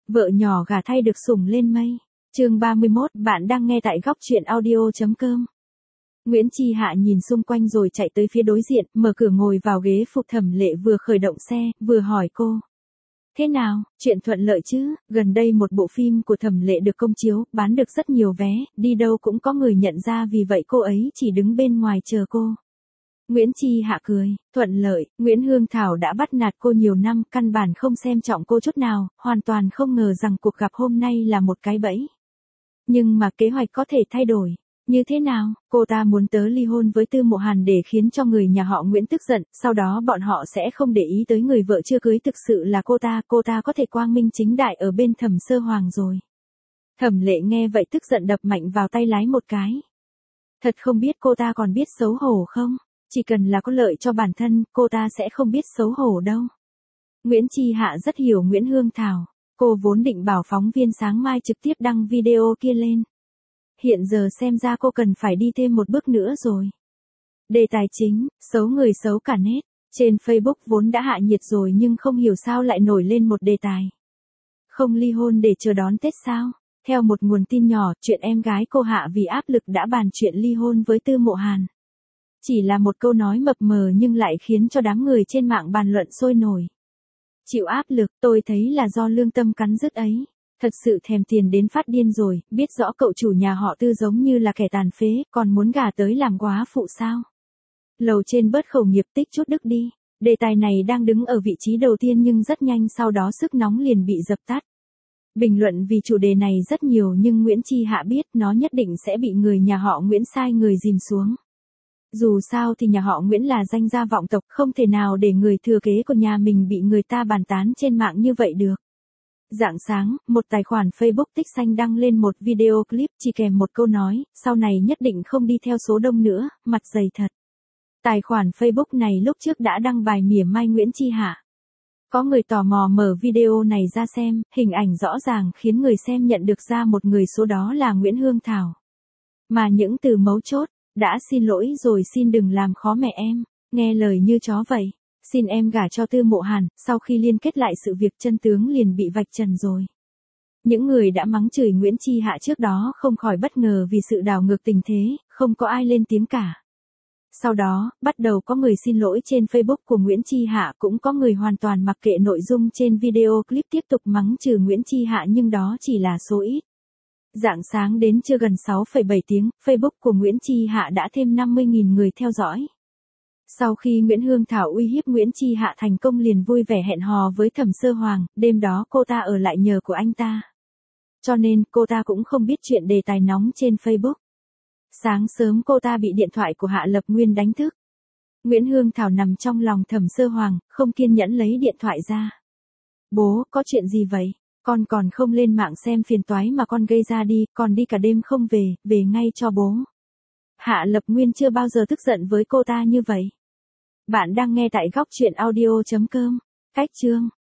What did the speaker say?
Vợ nhỏ gả thay được sủng lên mây. Chương 31, bạn đang nghe tại góc truyện audio.com. Nguyễn Chi Hạ nhìn xung quanh rồi chạy tới phía đối diện, mở cửa ngồi vào ghế phụ. Thẩm Lệ vừa khởi động xe, vừa hỏi cô. Thế nào, chuyện thuận lợi chứ? Gần đây một bộ phim của Thẩm Lệ được công chiếu, bán được rất nhiều vé, đi đâu cũng có người nhận ra, vì vậy cô ấy chỉ đứng bên ngoài chờ cô. Nguyễn Chi Hạ cười, thuận lợi. Nguyễn Hương Thảo đã bắt nạt cô nhiều năm, căn bản không xem trọng cô chút nào, hoàn toàn không ngờ rằng cuộc gặp hôm nay là một cái bẫy. Nhưng mà kế hoạch có thể thay đổi. Như thế nào? Cô ta muốn tớ ly hôn với Tư Mộ Hàn để khiến cho người nhà họ Nguyễn tức giận, sau đó bọn họ sẽ không để ý tới người vợ chưa cưới thực sự là cô ta có thể quang minh chính đại ở bên Thẩm Sơ Hoàng rồi. Thẩm Lệ nghe vậy tức giận đập mạnh vào tay lái một cái. Thật không biết cô ta còn biết xấu hổ không? Chỉ cần là có lợi cho bản thân, cô ta sẽ không biết xấu hổ đâu. Nguyễn Chi Hạ rất hiểu Nguyễn Hương Thảo. Cô vốn định bảo phóng viên sáng mai trực tiếp đăng video kia lên. Hiện giờ xem ra cô cần phải đi thêm một bước nữa rồi. Đề tài chính, xấu người xấu cả nét. Trên Facebook vốn đã hạ nhiệt rồi nhưng không hiểu sao lại nổi lên một đề tài. Không ly hôn để chờ đón Tết sao? Theo một nguồn tin nhỏ, chuyện em gái cô Hạ vì áp lực đã bàn chuyện ly hôn với Tư Mộ Hàn. Chỉ là một câu nói mập mờ nhưng lại khiến cho đám người trên mạng bàn luận sôi nổi. Chịu áp lực, tôi thấy là do lương tâm cắn rứt ấy. Thật sự thèm tiền đến phát điên rồi, biết rõ cậu chủ nhà họ Tư giống như là kẻ tàn phế, còn muốn gả tới làm góa phụ sao? Lầu trên bớt khẩu nghiệp, tích chút đức đi. Đề tài này đang đứng ở vị trí đầu tiên nhưng rất nhanh sau đó sức nóng liền bị dập tắt. Bình luận vì chủ đề này rất nhiều nhưng Nguyễn Chi Hạ biết nó nhất định sẽ bị người nhà họ Nguyễn sai người dìm xuống. Dù sao thì nhà họ Nguyễn là danh gia vọng tộc, không thể nào để người thừa kế của nhà mình bị người ta bàn tán trên mạng như vậy được. Rạng sáng, một tài khoản Facebook tích xanh đăng lên một video clip chỉ kèm một câu nói, sau này nhất định không đi theo số đông nữa, mặt dày thật. Tài khoản Facebook này lúc trước đã đăng bài mỉa mai Nguyễn Chi Hạ. Có người tò mò mở video này ra xem, hình ảnh rõ ràng khiến người xem nhận được ra một người số đó là Nguyễn Hương Thảo. Mà những từ mấu chốt, đã xin lỗi rồi, xin đừng làm khó mẹ em, nghe lời như chó vậy. Xin em gả cho Tư Mộ Hàn, sau khi liên kết lại sự việc chân tướng liền bị vạch trần rồi. Những người đã mắng chửi Nguyễn Chi Hạ trước đó không khỏi bất ngờ vì sự đảo ngược tình thế, không có ai lên tiếng cả. Sau đó, bắt đầu có người xin lỗi trên Facebook của Nguyễn Chi Hạ, cũng có người hoàn toàn mặc kệ nội dung trên video clip tiếp tục mắng chửi Nguyễn Chi Hạ nhưng đó chỉ là số ít. Rạng sáng đến trưa gần 6,7 tiếng, Facebook của Nguyễn Chi Hạ đã thêm 50.000 người theo dõi. Sau khi Nguyễn Hương Thảo uy hiếp Nguyễn Chi Hạ thành công liền vui vẻ hẹn hò với Thẩm Sơ Hoàng, đêm đó cô ta ở lại nhờ của anh ta. Cho nên cô ta cũng không biết chuyện đề tài nóng trên Facebook. Sáng sớm cô ta bị điện thoại của Hạ Lập Nguyên đánh thức. Nguyễn Hương Thảo nằm trong lòng Thẩm Sơ Hoàng, không kiên nhẫn lấy điện thoại ra. Bố, có chuyện gì vậy? Con còn không lên mạng xem phiền toái mà con gây ra đi, còn đi cả đêm không về, về ngay cho bố. Hạ Lập Nguyên chưa bao giờ tức giận với cô ta như vậy. Bạn đang nghe tại góc truyện audio.com. Cách chương